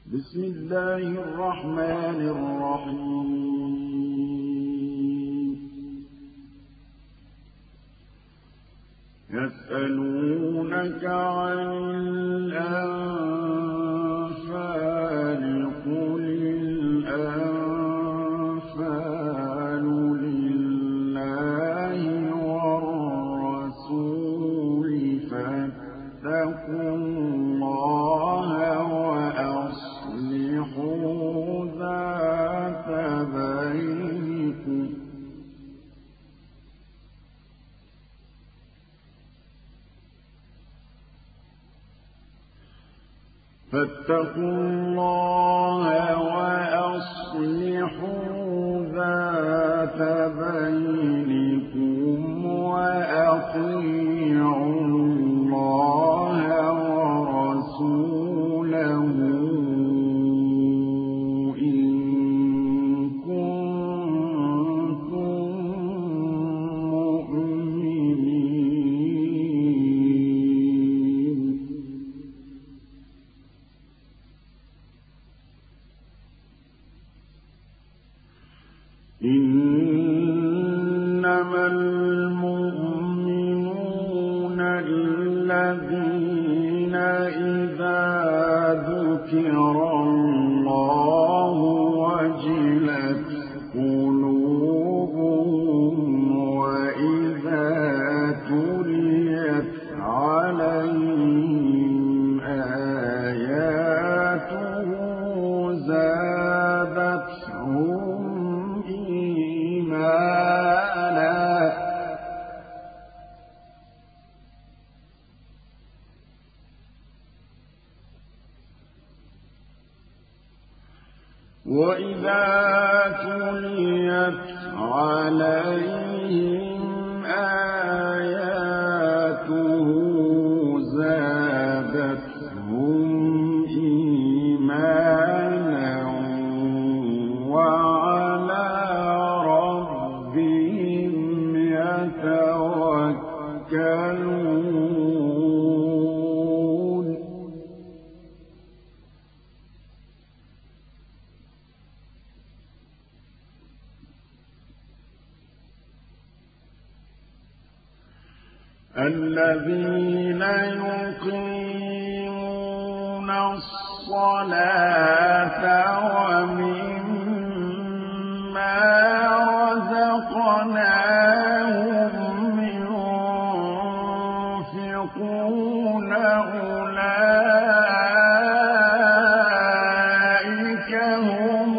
بسم الله الرحمن الرحيم يسألونك عن الأنفال قل الأنفال لله والرسول فاتقوا الله وأصلحوا ذات بينكم فاتقوا الله وأصلحوا ذات بينكم وأطيعوا الله ورسوله إن كنتم مؤمنين إنما المؤمنون الذين إذا ذكر الله وجلت قلوبهم وإذا تليت عليهم آياته زادتهم وَإِذَا تُلِيَتْ عَلَيْهِمْ آيَاتُهُ زَادَتْهُمْ إِيمَانًا وَعَلَىٰ رَبِّهِمْ يَتَوَكَّلُونَ الذين يقيمون الصلاة ومما رزقناهم ينفقون أولئك هم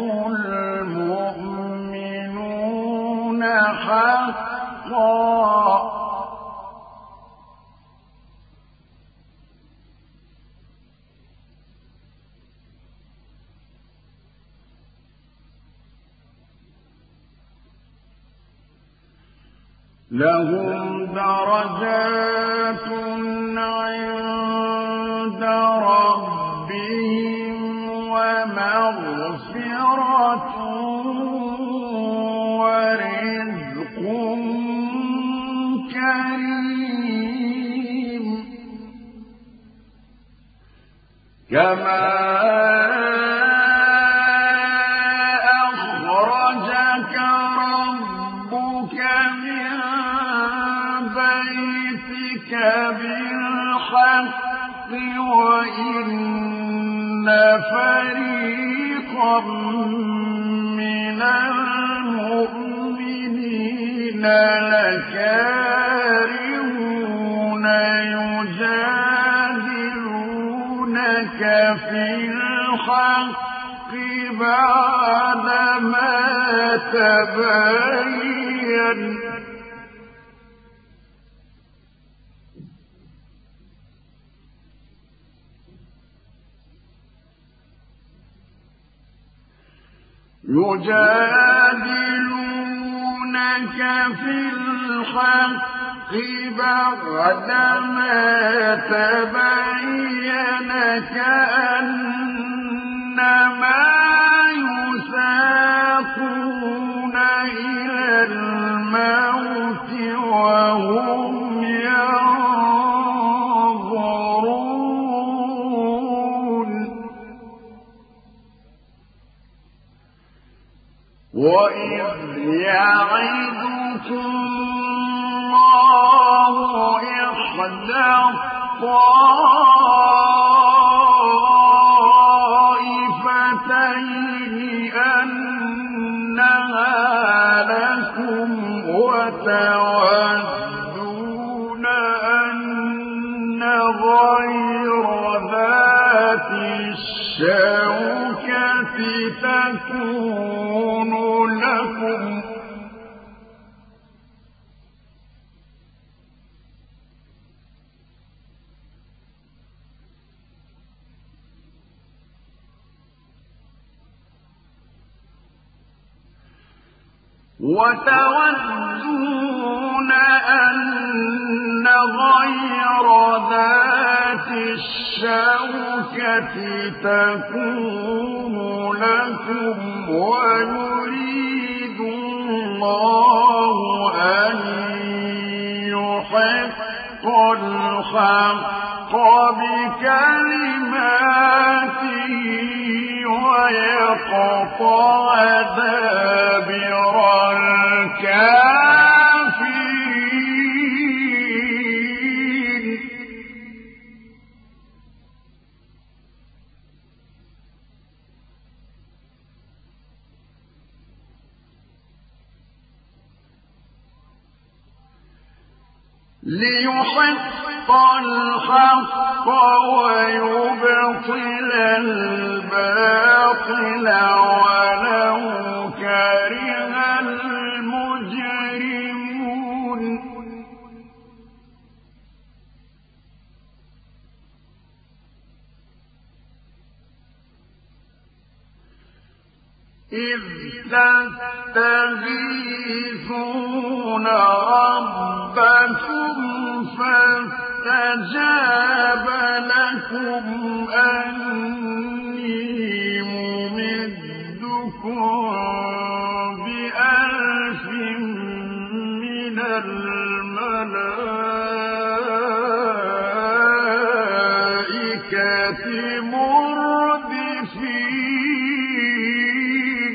المؤمنون حقا لهم درجات عند ربهم ومغفرة ورزق كريم كما أخرجك ربك من بيتك بالحق وإن فريقا من المؤمنين لكارهون يجادلونك في الحق بعدما تبين يجادلونك في الحق بعدما تبين كأنما يساقون إلى الموت وهم ينظرون وإذ يعدكم الله إحدى الطائفتين أنها لكم وتودون أن غير ذات الشوكة تكون لكم وتودون أن غير ذات الشوكة تكون لكم ويريد الله أن يحق الحق بكلماته ويقطع دابر الكافرين ليحق الحق ويبطل الباطل ولو كره المجرمون إذ تستغيثون ربكم فاستجاب لكم أني ممدكم بألف من الملائكة مردفين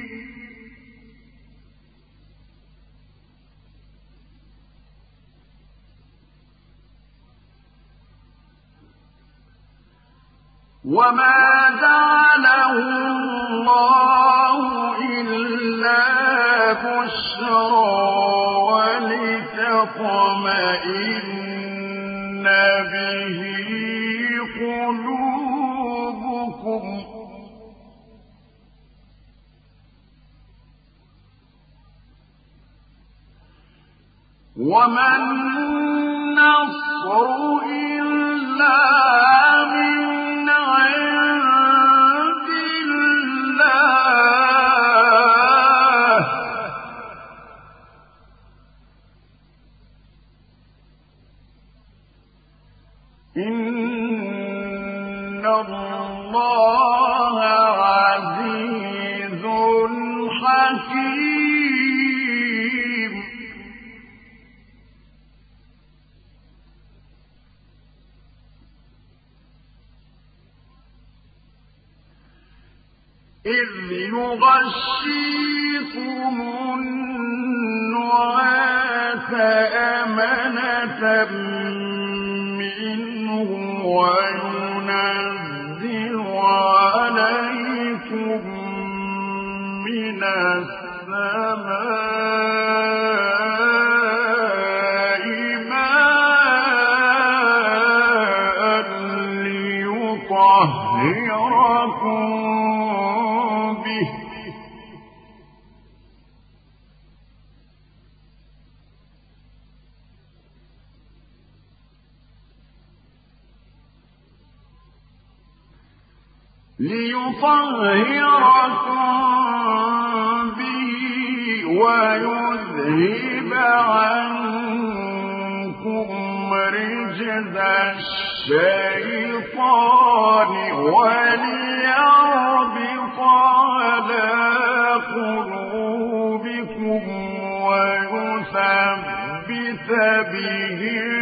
وما جعله الله إلا بشرى ولتطمئن به قلوبكم وما النصر إلا من عند الله إن الله عزيز حكيم إذ يغشيكم النعاس أمنة منه وينزل عليكم من السماء ماء ليطهركم به ويذهب عنكم رجز الشيطان وليربط على قلوبكم ويثبت به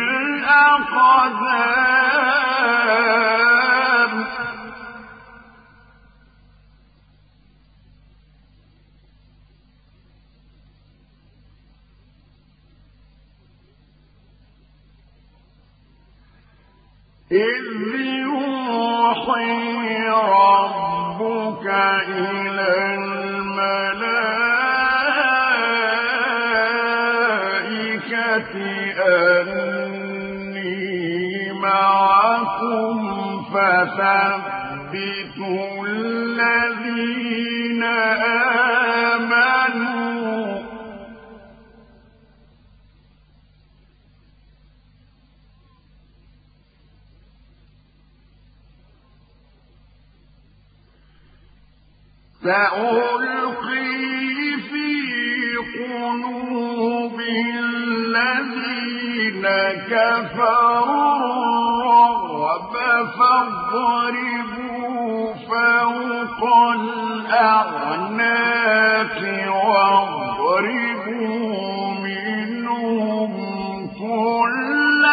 الأقدام إذ يوحي ربك إلى الملائكة أني معكم فثبتوا الذين آمنوا سألقي في قلوب الذين كفروا الرعب فاضربوا فوق الأعناق واضربوا منهم كل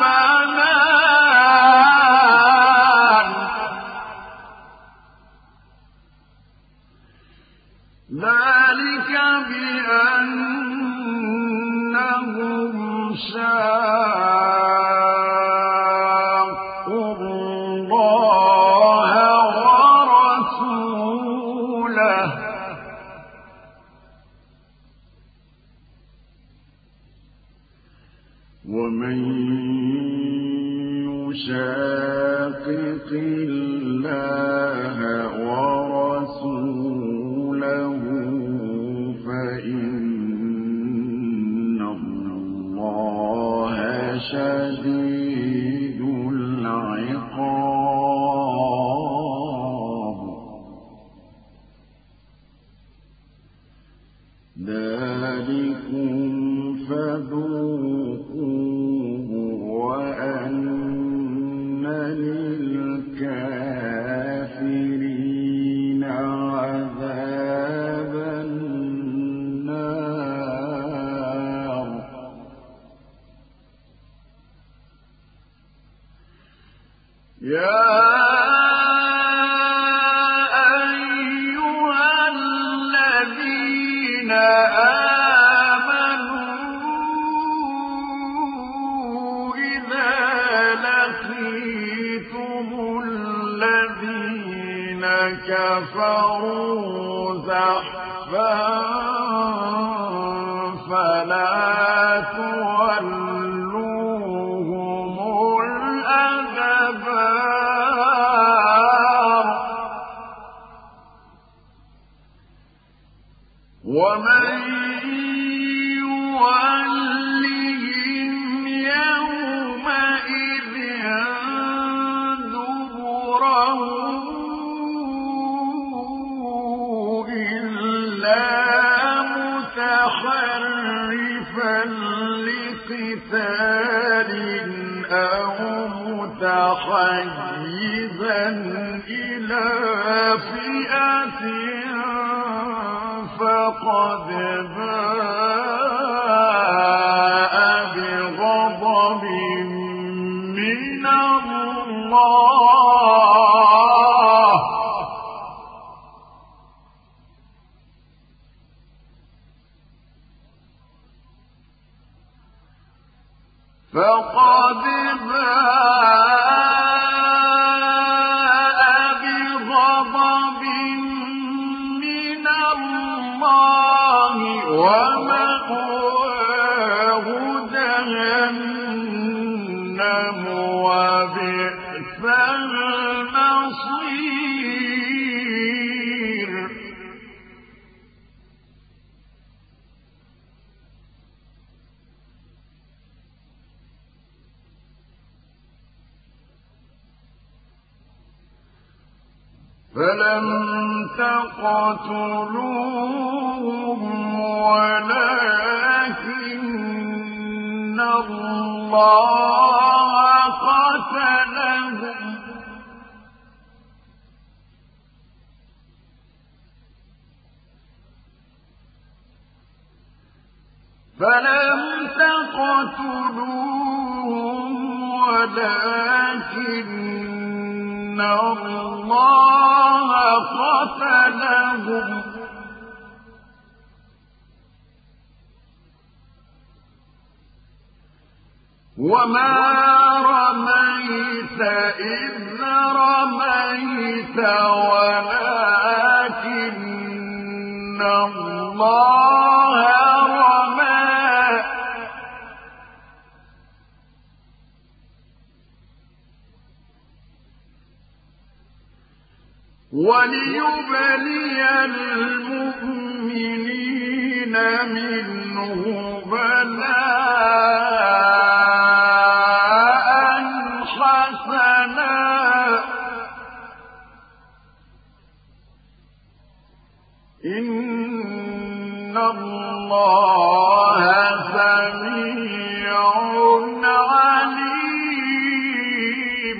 بنان ذلك بأنهم شاقوا الله ورسوله ومن يشاقق الله ورسوله فإن الله شديد العقاب ذلكم فذوقوه وأن للكافرين عذاب النار يا أيها الذين آمنوا إذا لقيتم الذين كفروا زحفا فلا تولوهم الأدبار ومن يولهم يومئذ دبره إلا متحرفا لقتال أو متحيزا إلى فئة فقد باء بغضب من الله ومأواه جهنم وبئس المصير فلم تقتلوهم ولكن الله قتلهم الله قتلهم وما رميت إذ رميت ولكن الله رمى وليبلي المؤمنين منه بلاء حسنا إن الله سميع عليم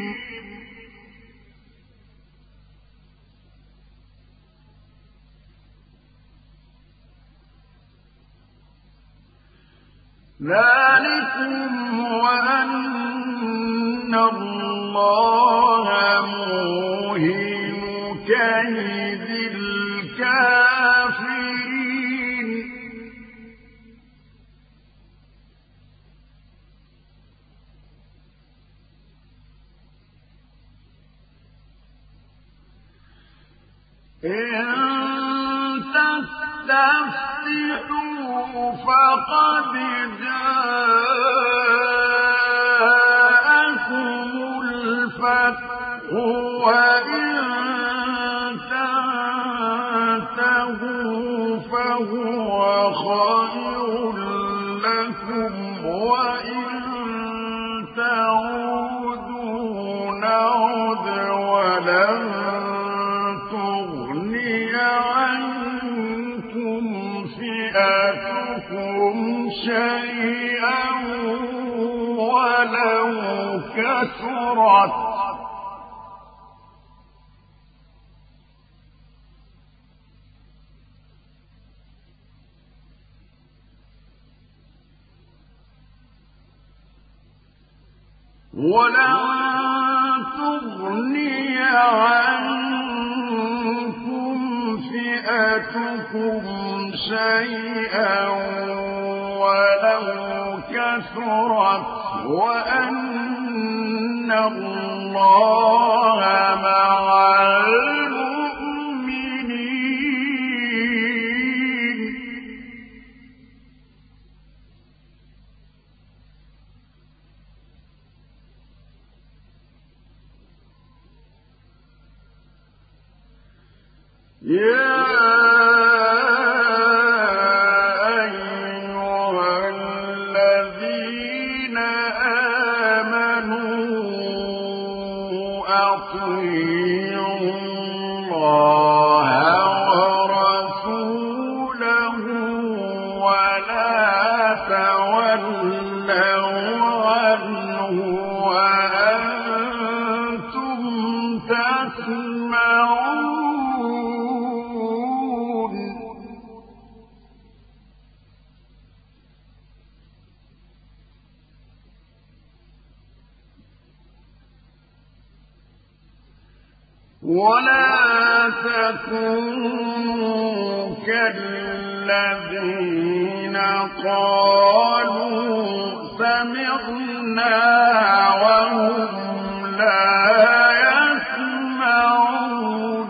ذلكم وأن الله موهن كيد الكافرين إن تستفتحوا فقد جاءكم الفتح وإن تنتهوا فهو خير لكم وإن تعودوا نعد ولن تغني عنكم فئتكم شيئا ولو كثرت ولن تغني عنكم فئتكم شيئا ولو كثرت وأن الله مع المؤمنين يا أيها الذين آمنوا أطيعوا الله ورسوله ولا تولوا عنه وأنتم تسمعون ولا تكونوا كالذين قالوا سمعنا وهم لا يسمعون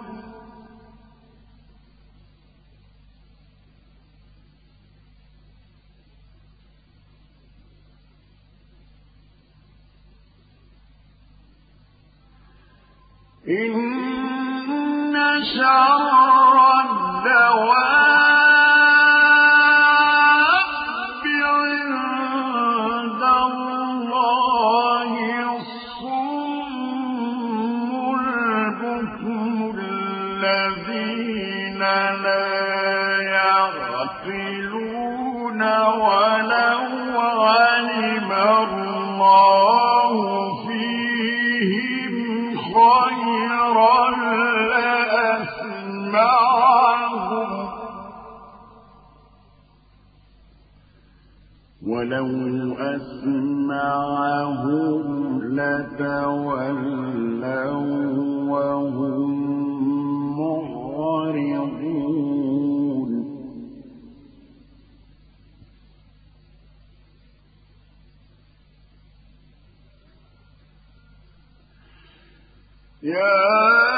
إن شر الدواب عند الله الصم البكم الذين لا يعقلون ولو علم الله فيهم خيرا لأسمعهم ولو أسمعهم لتولوا وهم معرضون يا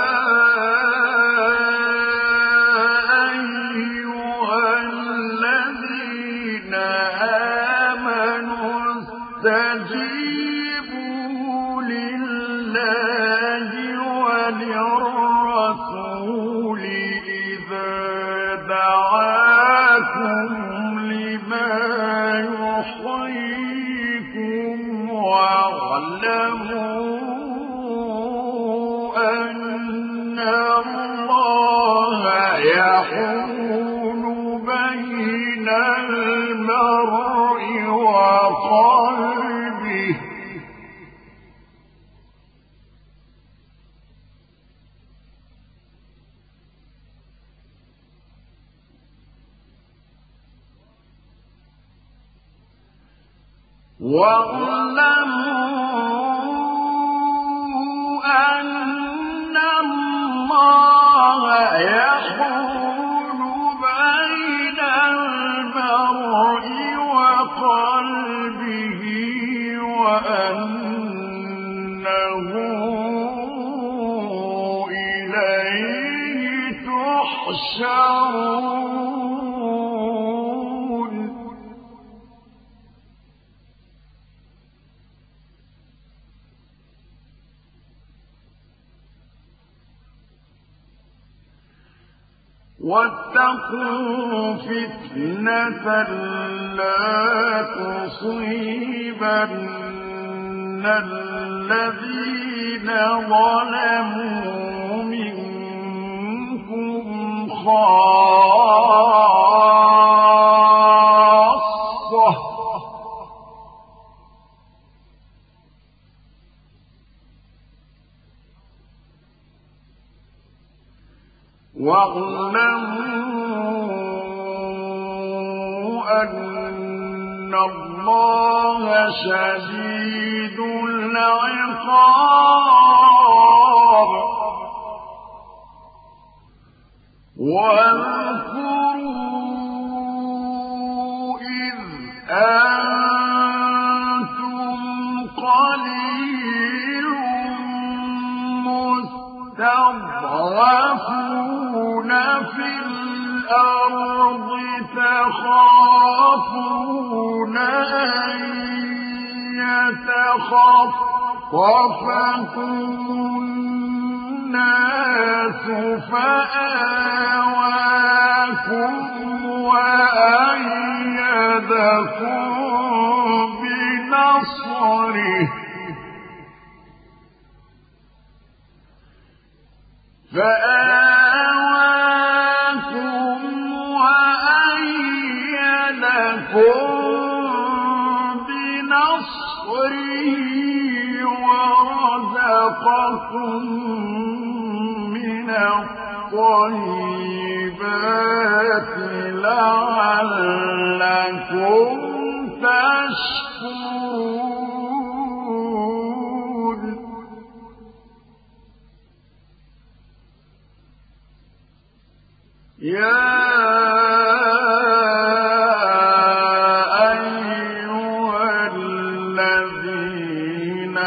أيها الذين آمنوا استجيبوا لله وللرسول إذا دعاكم لما يحييكم واعلموا أن الله يحول بين المرء وقلبه واعلموا أن الله يحول بين المرء وقلبه وأنه إليه تحشرون واتقوا فتنة لا تصيبن الذين ظلموا منكم خاصة واعلموا أن الله شديد العقاب واذكروا إذ أنتم قليل مستضعفون في الأرض تخافون أن يتخطفكم الناس فآواكم وأيدكم بنصره ورزقكم من الطيبات لعلكم تشكرون يا أيها الذين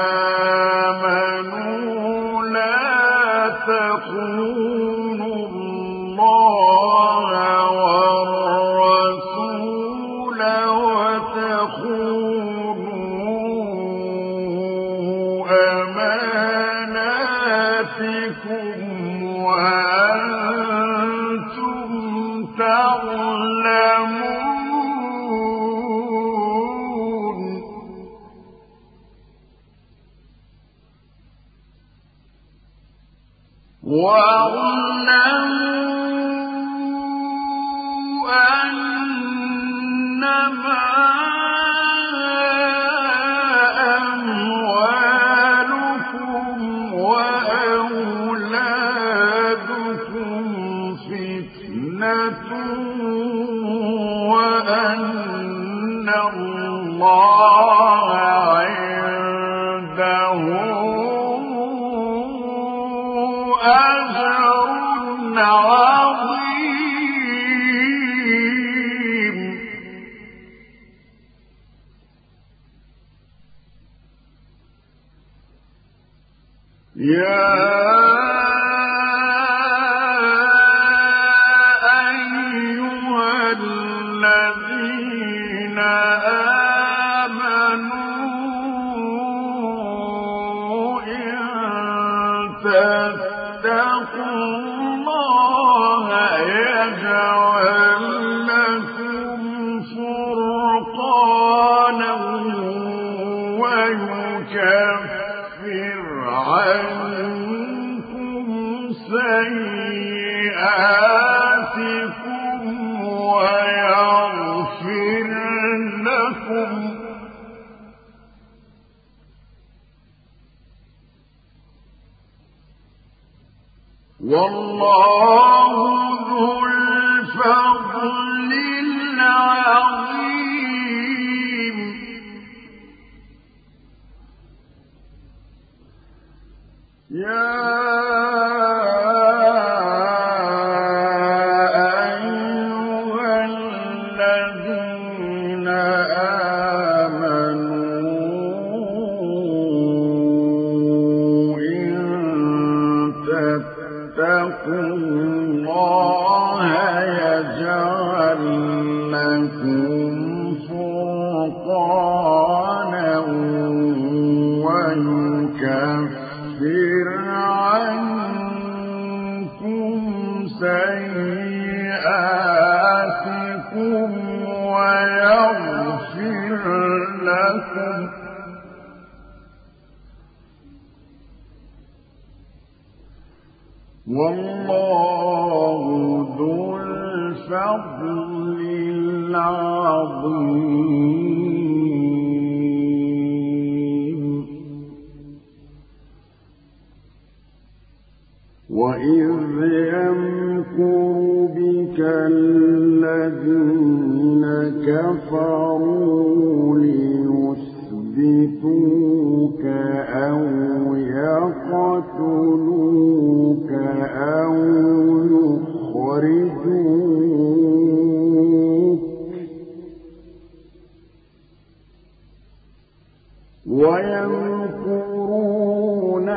آمنوا لا تخونوا الله والرسول وتخونوا أماناتكم وأنتم تعلمون واعلموا أنما أموالكم وأولادكم فتنة وأن الله عنده أجر عظيم والله ذو الفضل العظيم والله ذو الفضل العظيم وإذ يمكر بك الذين كفروا ليثبتوك أو يقتلوك أو يخرجوك ويمكرون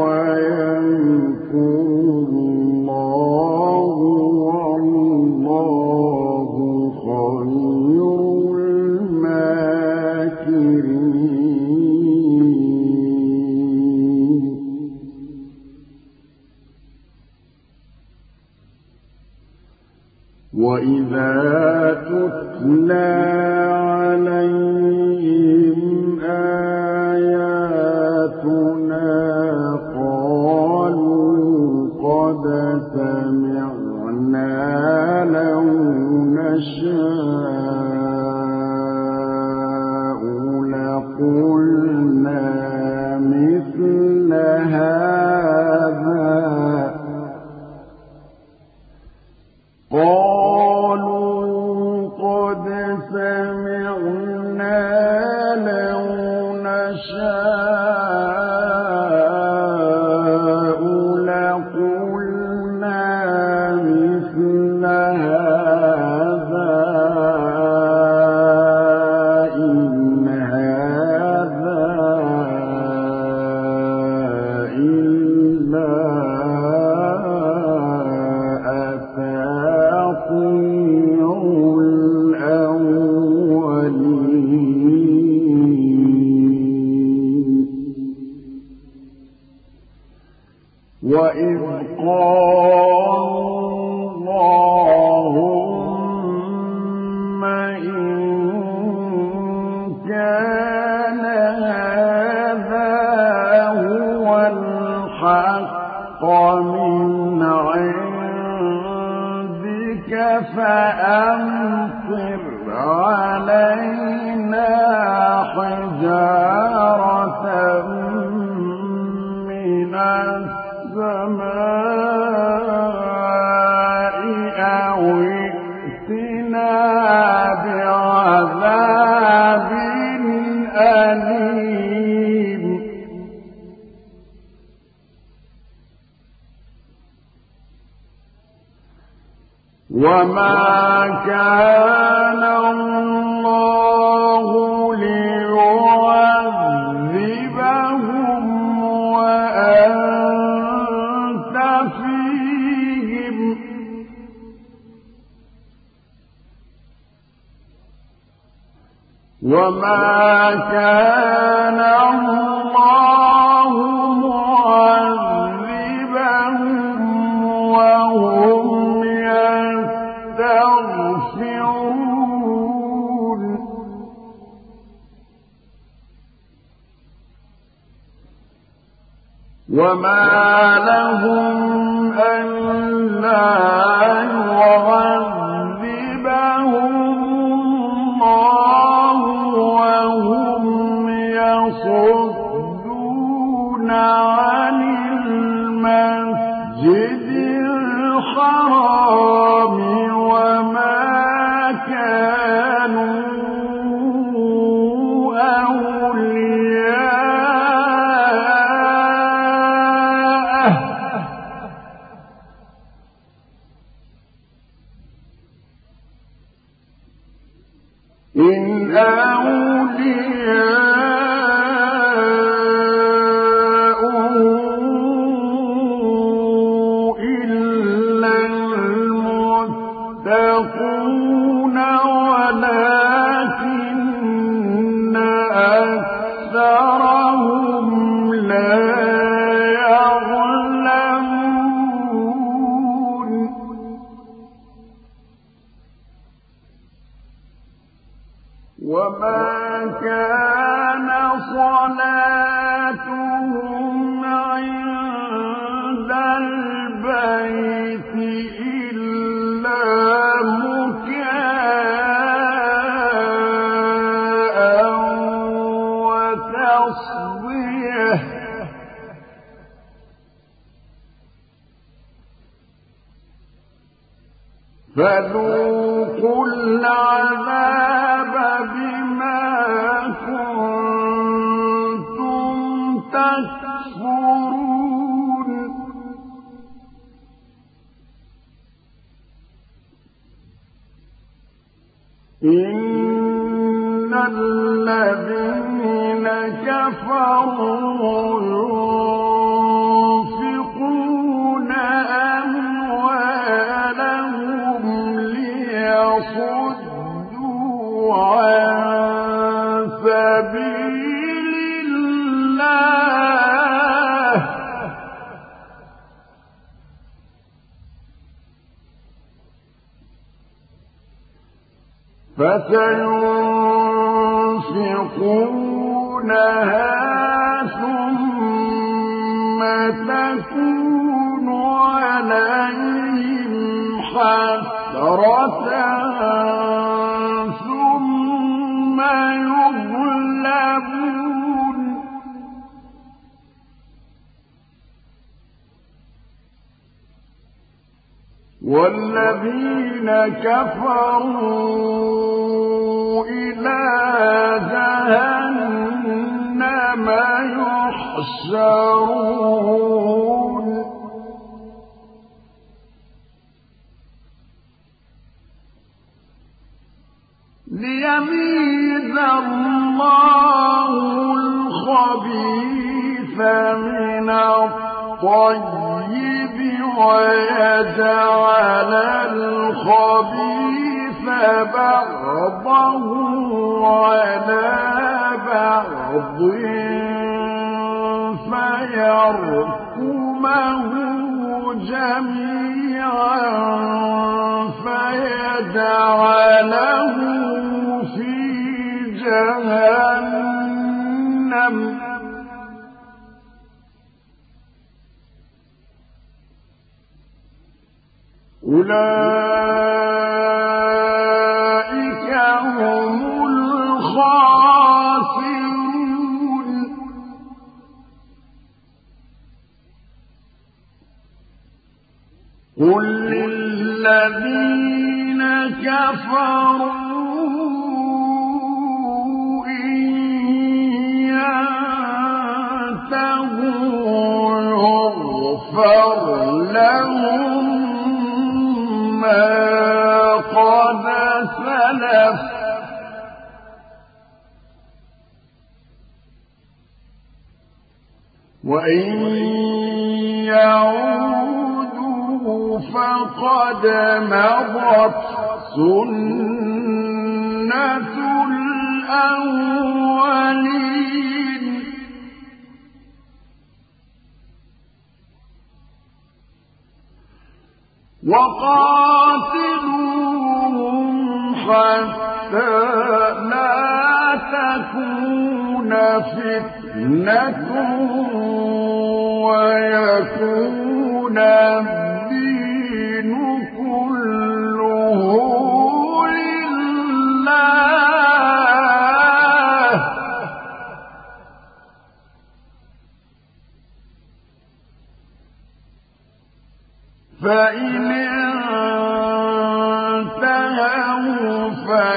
ويمكر الله والله خير الماكرين وإذا تتلى عليهم آياتنا قالوا قد سمعنا لو نشاء لقلنا مثل هذا قالوا قد سمعنا لو نشاء لقلنا مثل هذا إن هذا إلا أساطير الأولين وإذ قالوا اللهم إن كان هذا هو الحق من عندك فأمطر علينا حجارة من السماء أو ائتنا بعذاب أليم وما كان الله ليعذبهم وأنت وما كان الله معذبهم وهم يستغفرون وما لهم ألا يعذبهم الله وهم يصدون عن المسجد الحرام وما كانوا أولياءه إن أولياؤه إلا المتقون ولكن أكثرهم لا يعلمون وما كان صلاتهم عند البيت إلا مكاء وتصديه فذوقوا العذاب بما كنتم تكفرون إن الذين كفروا ينفقون أموالهم ليصدوا عن سبيل الله فسينفقونها ثم تكون عليهم حسرة ثم يغلبون والذين كفروا إلى جهنم يحشرون ليميز الله الخبيث من الطيب ويجعل الخبيث بعضه على بعض فيركمه جميعا فيجعله في جهنم أولئك هم الخاسرون قل للذين كفروا إن ينتهوا يغفر لهم ما قد سلف وإن يعودوا فقد مضت سنة الأولين وقاتلوهم حتى لا تكون فتنة ويكون الدين كله لله فإن انتهوا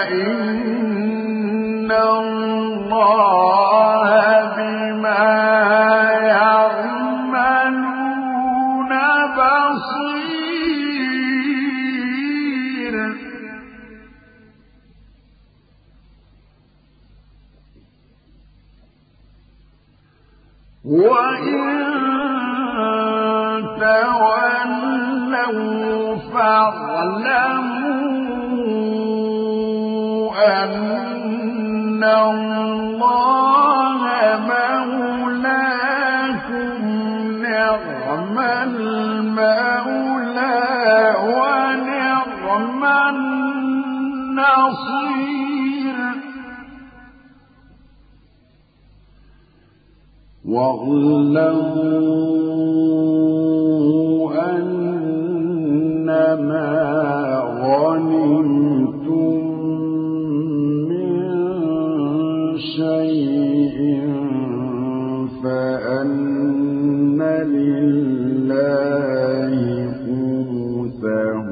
فإن الله بما يعملون بصير وإن تولوا فاعلموا أن الله مولاكم نعم المولى ونعم النصير واعلموا أنما غنمتم من شيء فأن لله خمسه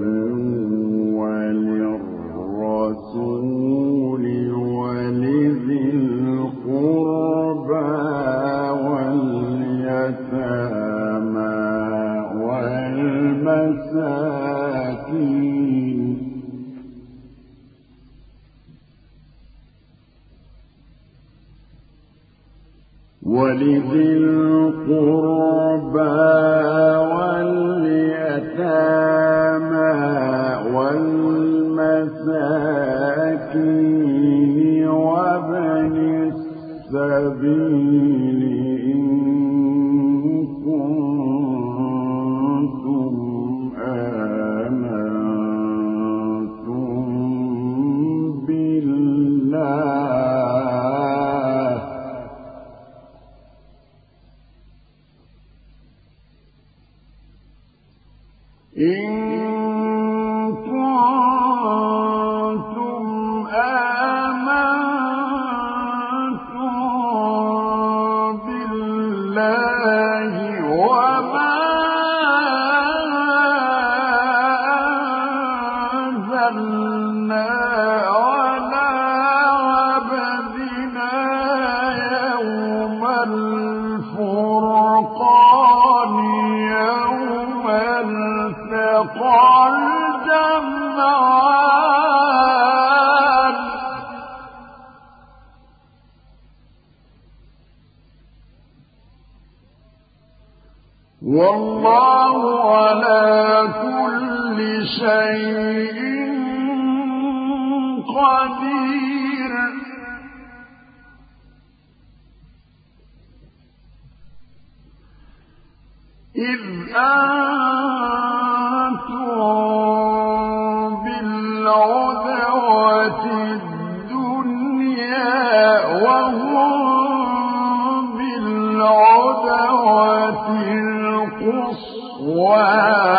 وللرسول ولذي القربى واليتامى والمساكين ولذي القربى واليتامى والمساكين وابن السبيل إن كنتم آمنتم بالله إن كنتم آمنتم بالله وما أنزلنا على عبدنا يوم الفرقان يوم التقى الجمعان والله على كل شيء قدير إذ أنتم بالعدوة الدنيا وهم بالعدوة القصوى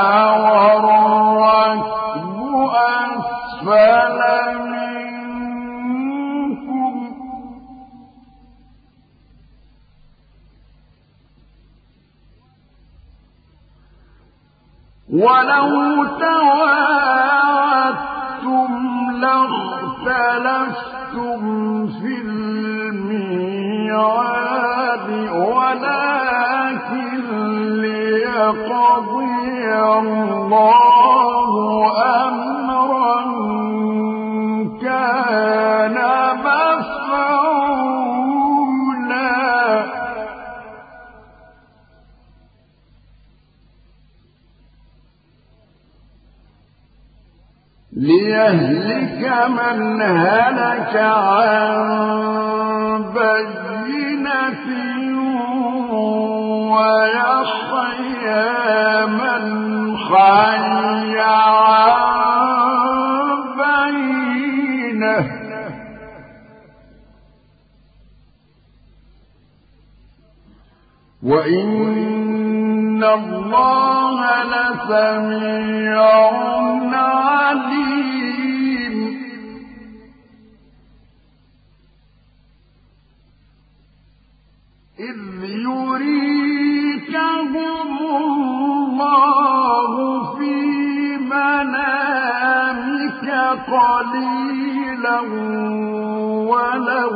والركب أسفل منكم ولو تواعدتم لاختلفتم في الميعاد ولكن ليقضي الله أمرا كان مفعولا ليهلك من هلك عن بينة ويحيى من حي عن بينة وإن الله لسميع عليم إذ يريكهم الله في منامك قليلا ولو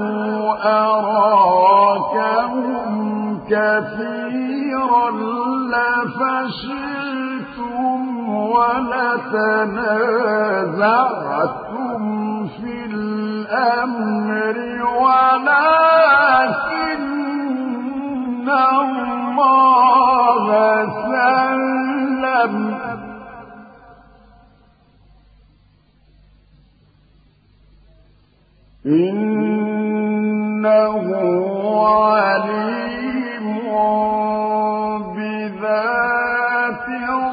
أراكهم كثيرا لفشلتم ولتنازعتم في الأمر ولكن الله سلم إنه عليم بذات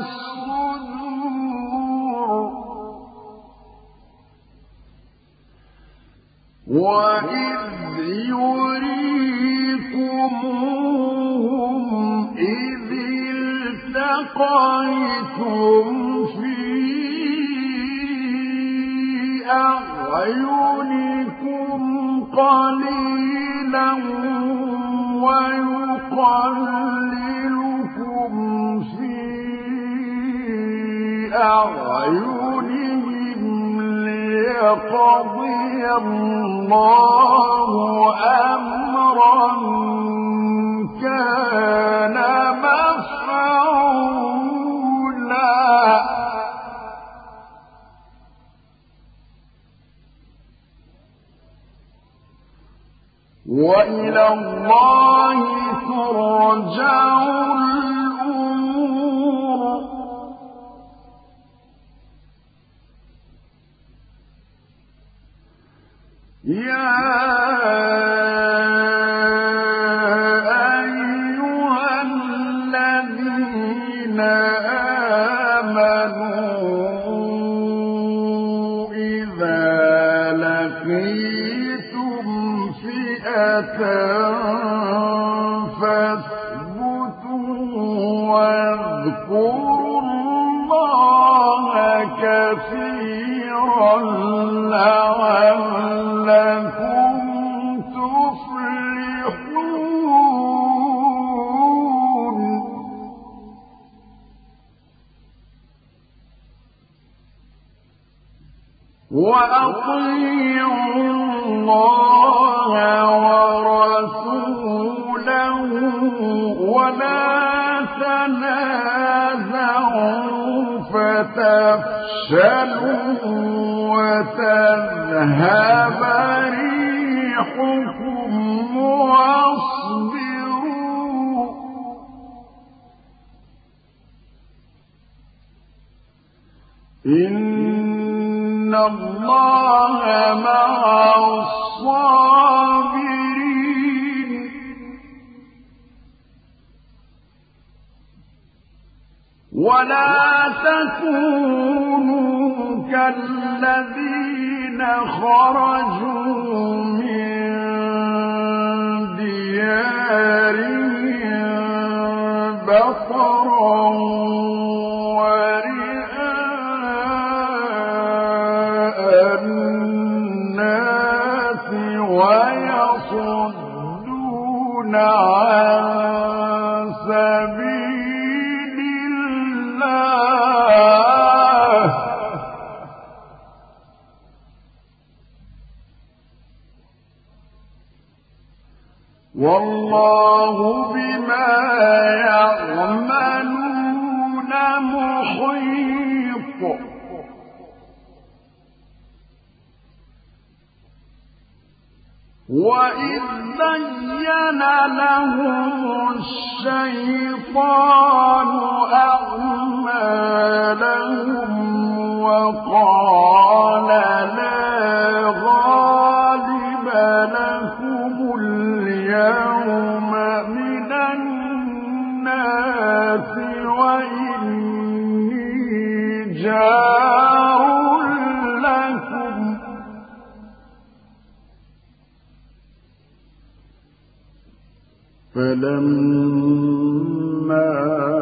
الصدور وإذ يريكموهم إذ التقيتم في أعينكم قليلا ويقللكم في أعينهم ليقضي الله أمرا كان مفعولا وإلى الله ترجع الأمور يا أيها الذين آمنوا إذا لقيتم فئة فاثبتوا واذكروا الله كثيرا لعلكم تفلحون وأطيعوا الله ورسوله ولا تنازعوا فتفشلوا وتذهب ريحكم واصبروا إن الله مع الصابرين ولا تكونوا كالذين خرجوا من ديارهم بطرا ويصدون عن سبيل الله والله بما يعملون محيط وإذ زين لهم الشيطان أعمالهم وقال جار لكم فلما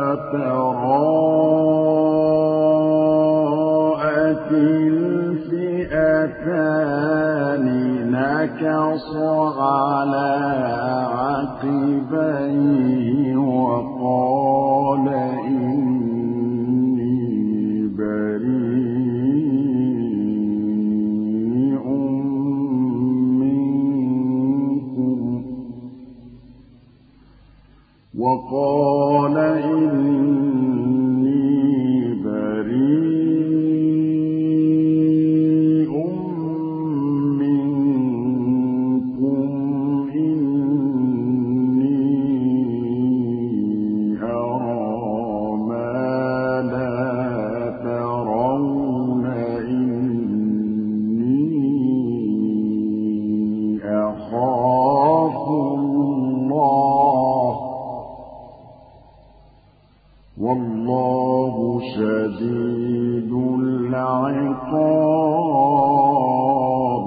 تراءت الفئتان نكص على عقبيه وقال إني بريء منكم إني أرى ما لا ترون إني أخاف الله والله شديد العقاب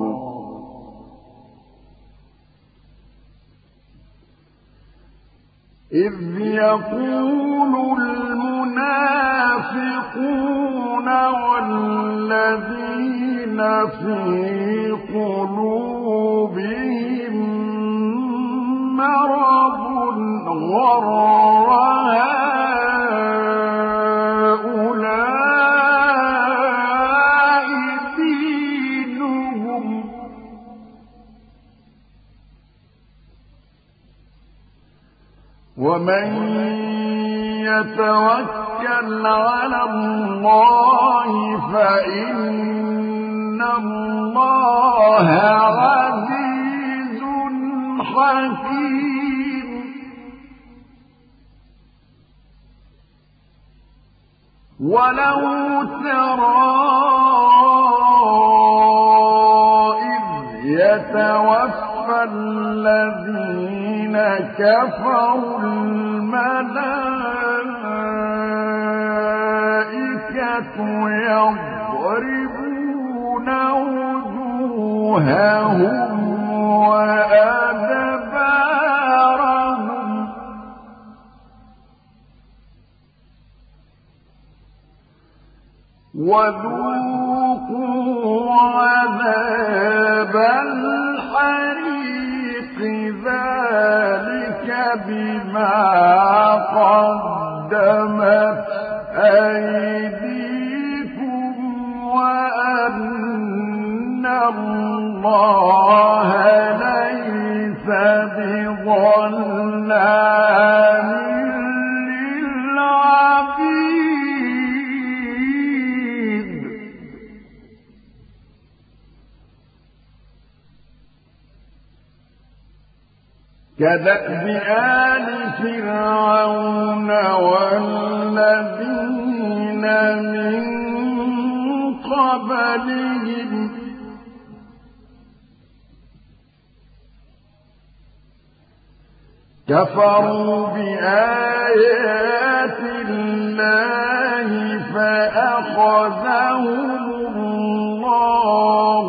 إذ يقول المنافقون والذين في قلوبهم مرض غر هؤلاء دينهم ومن يتوكل على الله فإن الله عزيز حكيم ولو ترى إذ يتوفى الذين كفروا الملائكة يضربون وجوههم وأدبارهم وذوقوا عذاب الحريق ذلك بما قدمت أيديكم وأن الله ليس بظلام للعبيد كدأب آل فرعون والذين من قبلهم كفروا بآيات الله فأخذهم الله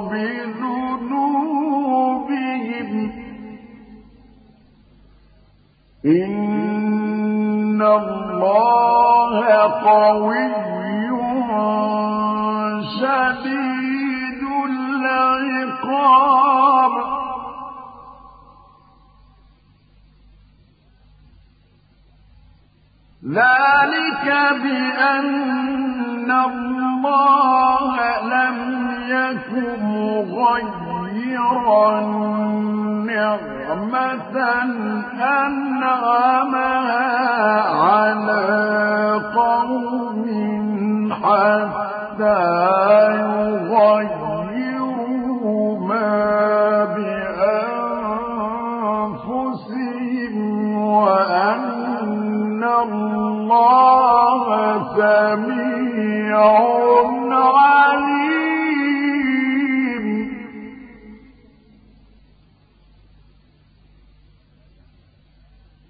بذنوبهم إن الله قوي شديد العقاب ذلك بأن الله لم يكن مغيرا نعمة أنعمها على قوم حتى يغيروا ما بأنفسهم وأن الله سميع عليم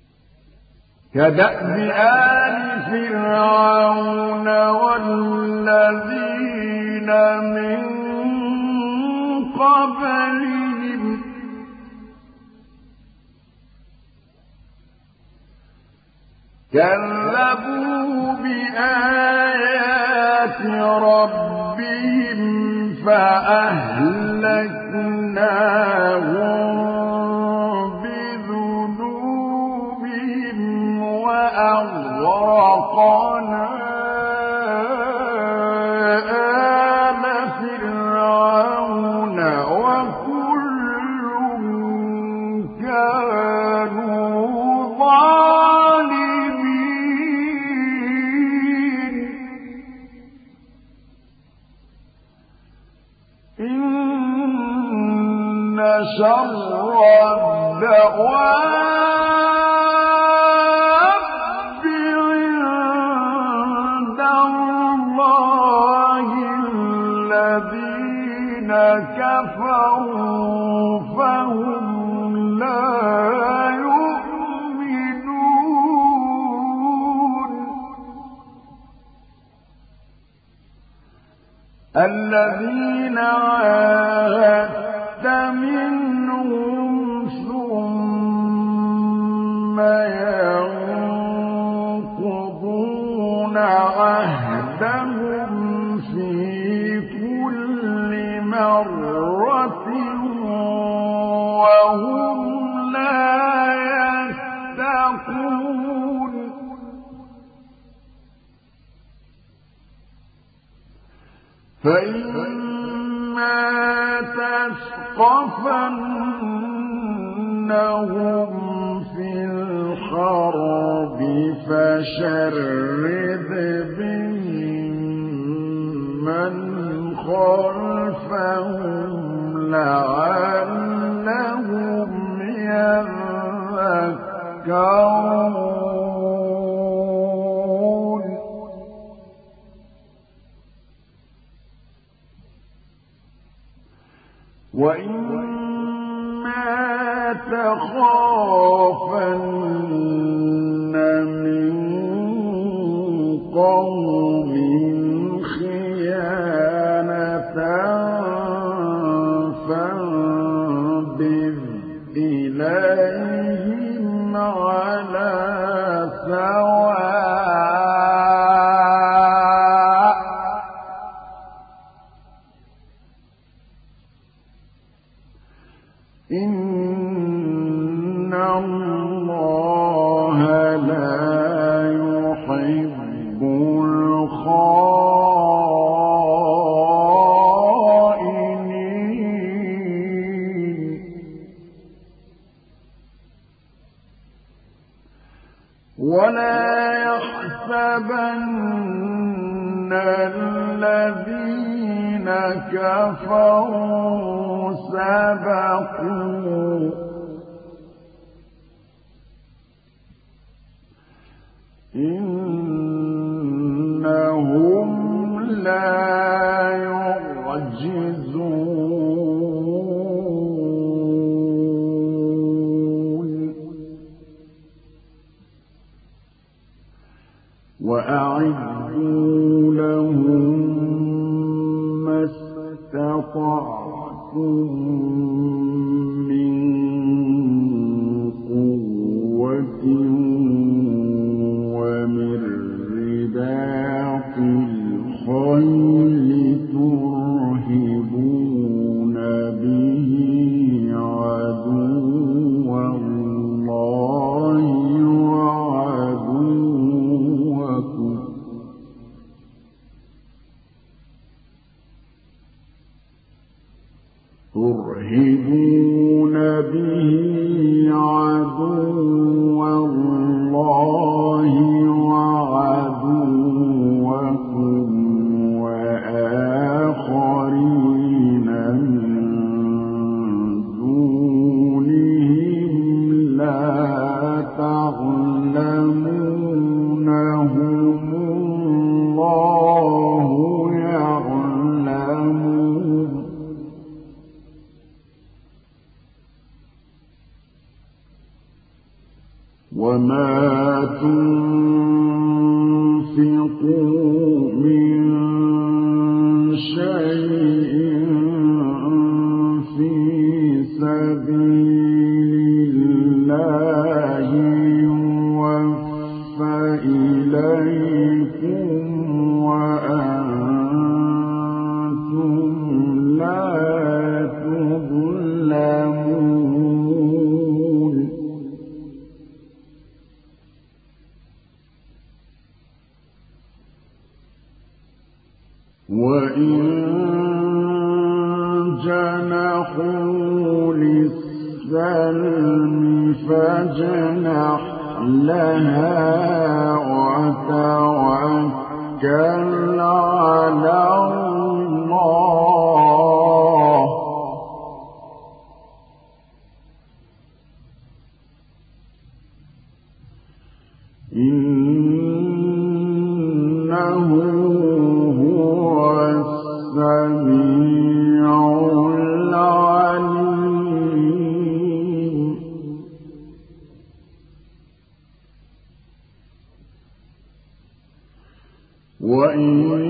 كدأب آل فرعون والذين الذين من قبلهم كذبوا بآيات ربهم فأهلكناهم بذنوبهم وأغرقنا آل فرعون وكل كانوا ظالمين إن شر الدواب عند الله الذين كفروا فهم لا يؤمنون الذين عاهدت منهم ثم ينقضون عهدهم في كل مرة وهم لا يتقون فإما تثقفنهم في الحرب فشرد بهم من خلفهم لعلهم يذكرون وإما تخافن من قوم خيانة فانبذ إليهم على سواء إن الله لا يحب الخائنين ولا يحسبن الذين كفروا سبقوا إنهم لا يعجزون وأعدوا لهم ما استطعتم من قوة ومن رباط الخيل ترهبون به عدو الله وعدوكم ترهبون به عدو الله وعدوكم وآخرين من دونهم لا تعلمونهم الله يعلمهم وإن جنحوا للسلم فاجنح لها وتوكل على الله إنه هو السميع العليم وإن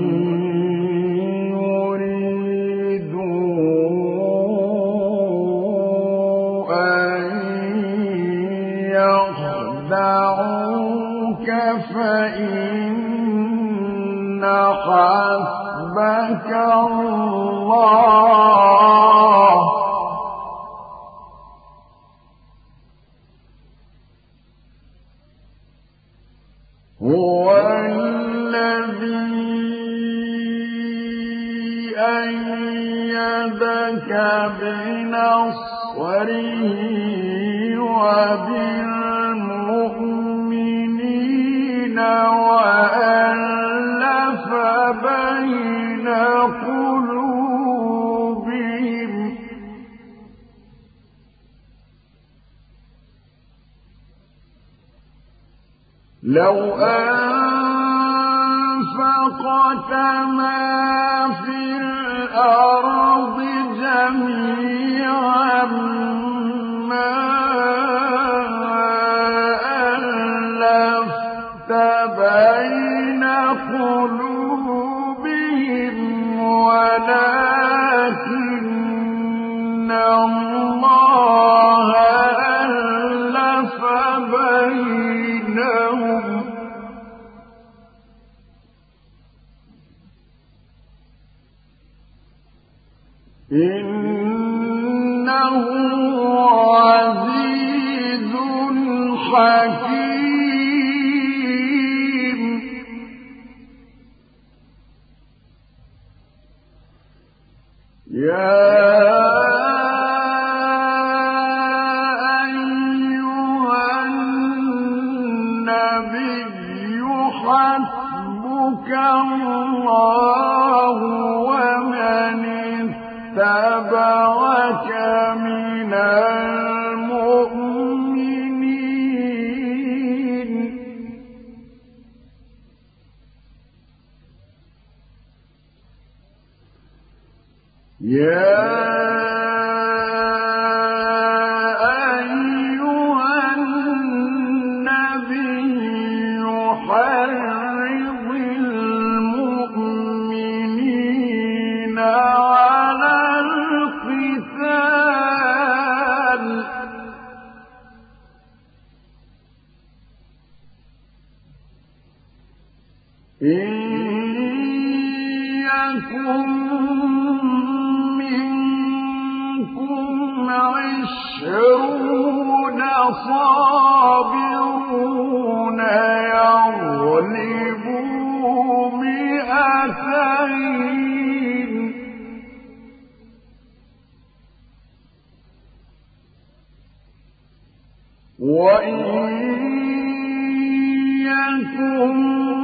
يريدوا أن يخدعوك فإن حسبك الله هو الذي أيدك بنصره وبالمؤمنين وألف بين قلوبهم لو أنفقت ما في الأرض جميعا ما ألفت بين قلوبهم ولكن الله ألف بينهم إنه عزيز حكيم يا أيها النبي حسبك الله ومن اتبعك من المؤمنين يا أيها النبي حرض المؤمنين على القتال إن يكن منكم 20 صابرون يغلبوا 200 وإن يكن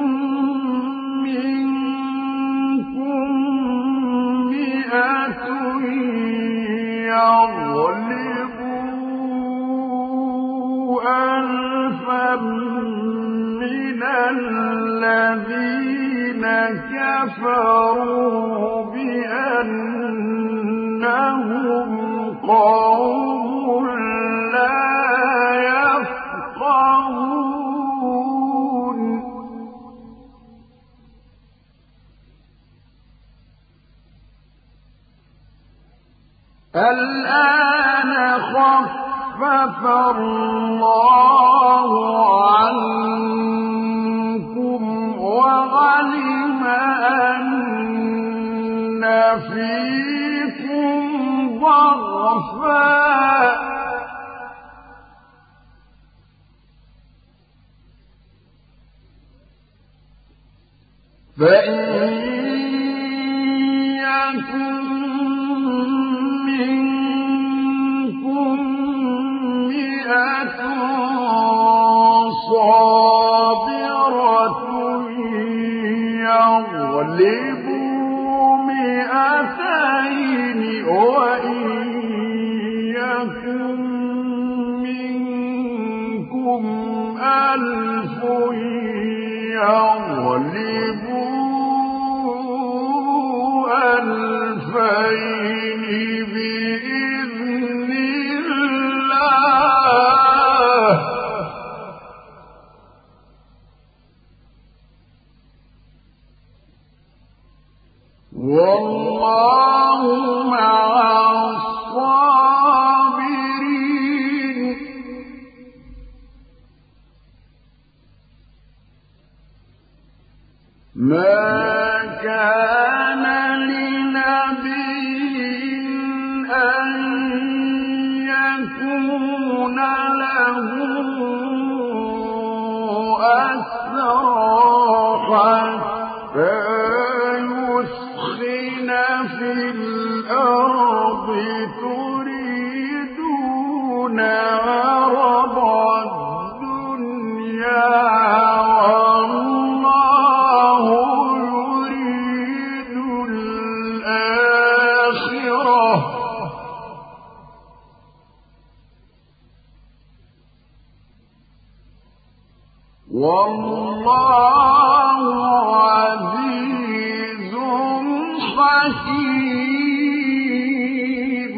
منكم 100 يغلبوا 1000 من الذين كفروا بأنهم قوم لا يفقهون الآن خفف الله عنكم وعلم أن فيكم ضعفا فإن يكن منكم مئة صابرة يغلبوا مئتين وإن يكن منكم ألف يغلبوا ألفين بإذن الله والله مع الصابرين ما كان لنبي أن يكون له أسرى حتى يثخن في الأرض تريدون عرض الدنيا والله يريد الآخرة والله عزيز حكيم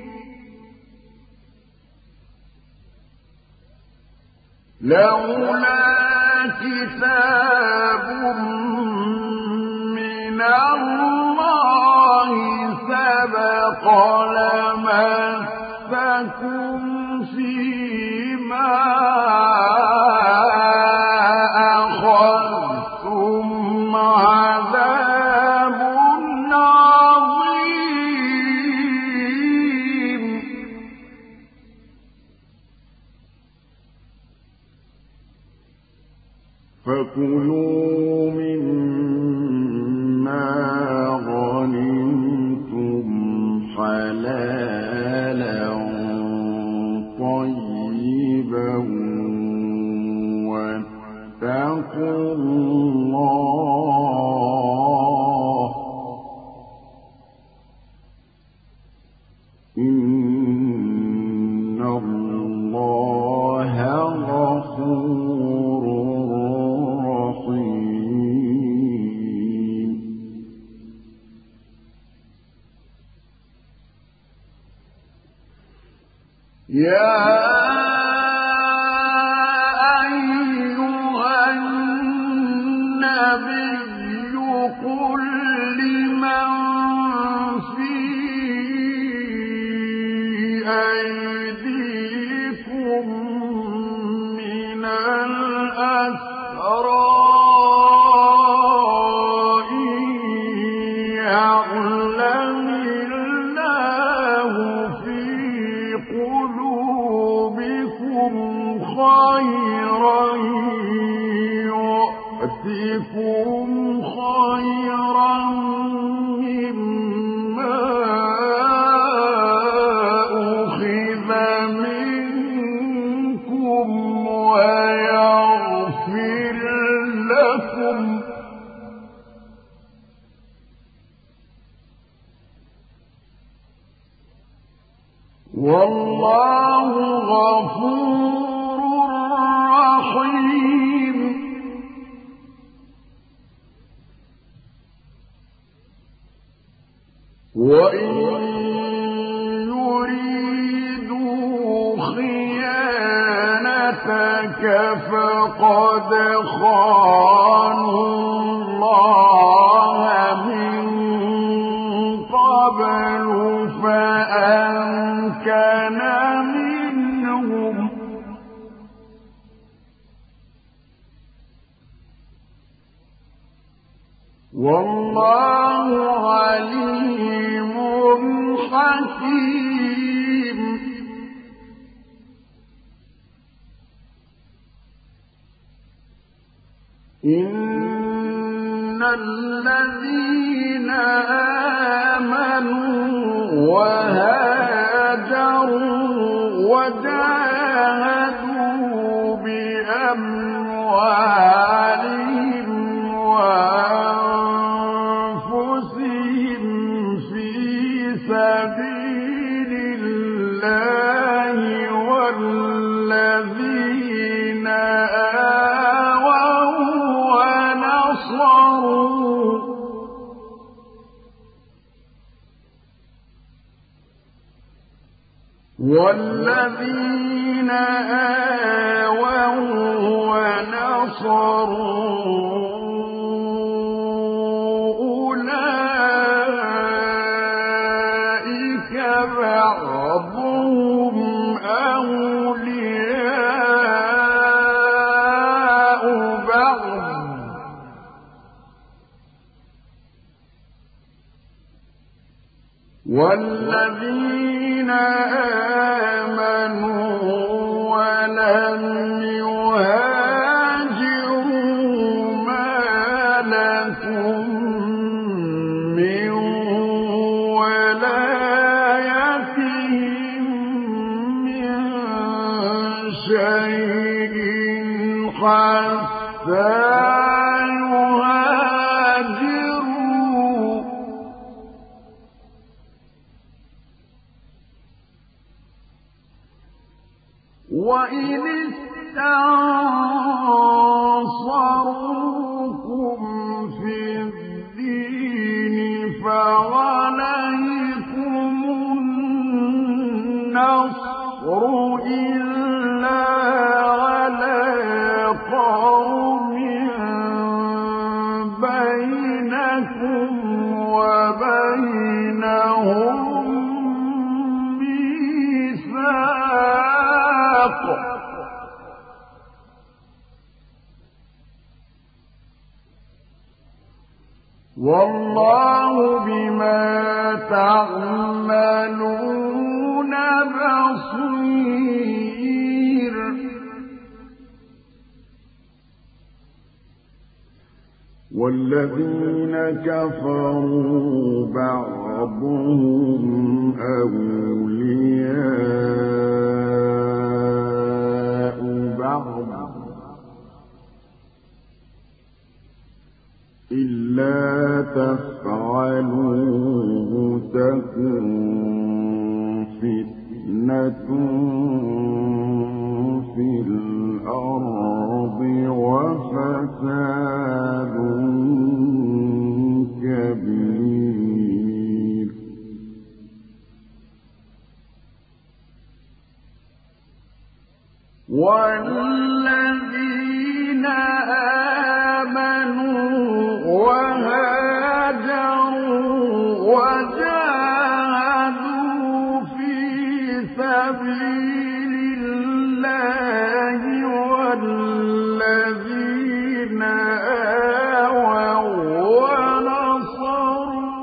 لولا كتاب من الله سبق لمسكم فيما أخذتم عذاب عظيم فكلوا مما غنمتم حلالا طيبا واتقوا الله إن الله غفور رحيم يا أيها النبي قل لمن في أيديكم من الأسرى إن يعلم الله في قلوبكم خيرا يؤتكم خيرا مما أخذ منكم ويغفر لكم والله غفور رحيم وإن يريدوا خيانتك فقد خانوا الله من قبل فأمكن منهم والله عليم حكيم إن الذين سبيل الله والذين آووا ونصروا أولئك بعضهم أولياء بعض والذين آمنوا ولم يهاجروا ما لكم من ولايتهم من شيء حتى وإن استنصروكم في الدين فعليكم النصر إلا على قوم بينكم وبينهم والله بما تعملون بصير والذين كفروا بعضهم أولياء بعض إلا تفعلوه تكن فتنة في الأرض وفساد كبير والذين آمنوا وهاجروا وجاهدوا في سبيل الله والذين آووا ونصروا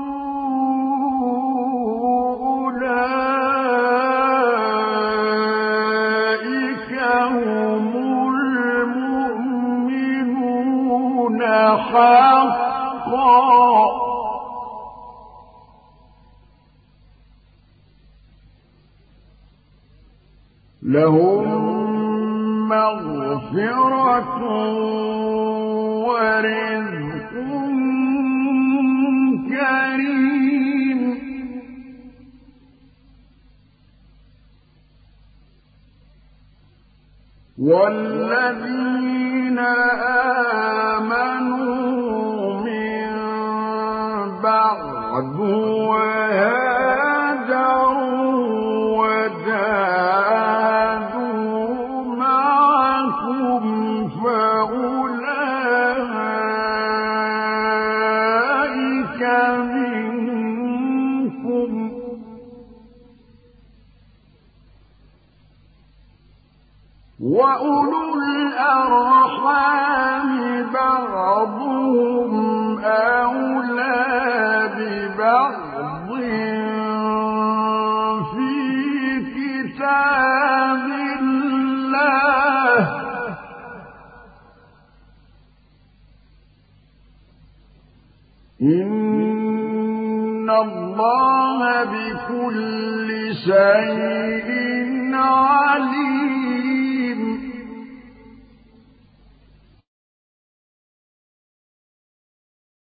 أولئك هم المؤمنون حقا لهم مغفرة ورزق كريم والذين آمنوا من بعد وهاجروا وجاهدوا معكم فأولئك منكم وأولو الأرحام بعضهم أولى ببعض في كتاب الله إن الله بكل شيء عليم